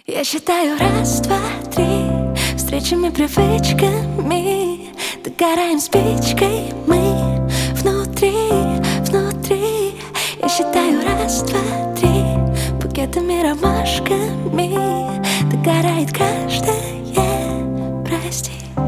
Я считаю раз, два, три, встречами, привычками, догораем спичкой мы внутри, внутри. Я считаю раз, два, три, букетами, ромашками догорает каждая, прости.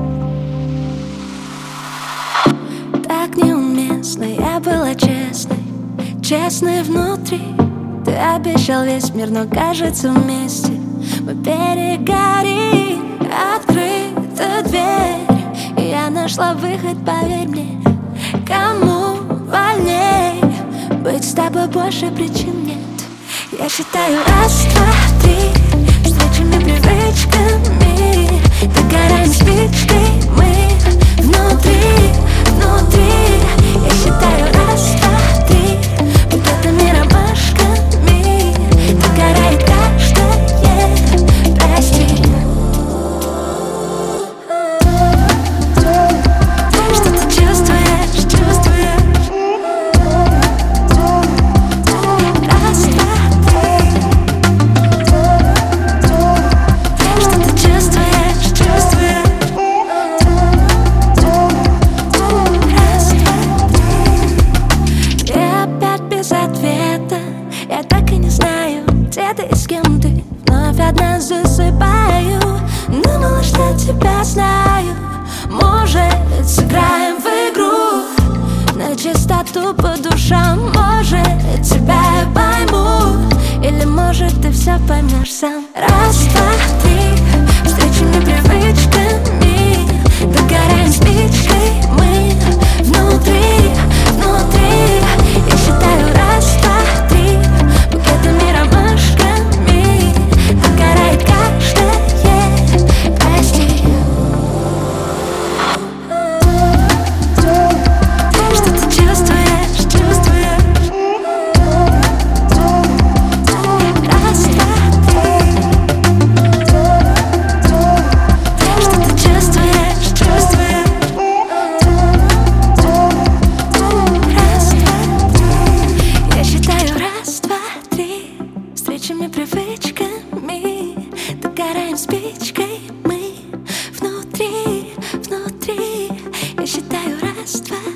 Так неуместно, я была честной, честной внутри. Ты обещал весь мир, но кажется вместе мы перегорим. Открыта дверь, и я нашла выход, поверь мне. Кому вольней быть с тобой, больше причин нет. Я считаю раз, два, три, встречами, привычками догораем спичкой мы внутри, внутри. Я считаю раз, два, три, букетами, ромашками догорает каждая, прости. Что ты чувствуешь, чувствуешь? Раз, два, три. Что ты чувствуешь, чувствуешь? Раз, два, три. Я опять без ответа. Я так и не знаю, где ты и с кем ты. Вновь одна засыпаю. Думала, что тебя знаю. Может, сыграем в игру на чистоту по душам. Может, тебя я пойму, или может ты все поймешь сам. Раз, два, три, встречами, привычками догораем спичкой мы внутри, внутри. Я считаю раз, два, три, букетами, ромашками догорает каждая, прости. Что ты чувствуешь, чувствуешь? Раз, два, три. Что ты чувствуешь, чувствуешь? Раз, два, три. Я считаю раз, два, три, встречами, привычками догораем спичкой мы внутри, внутри. Я считаю раз, два,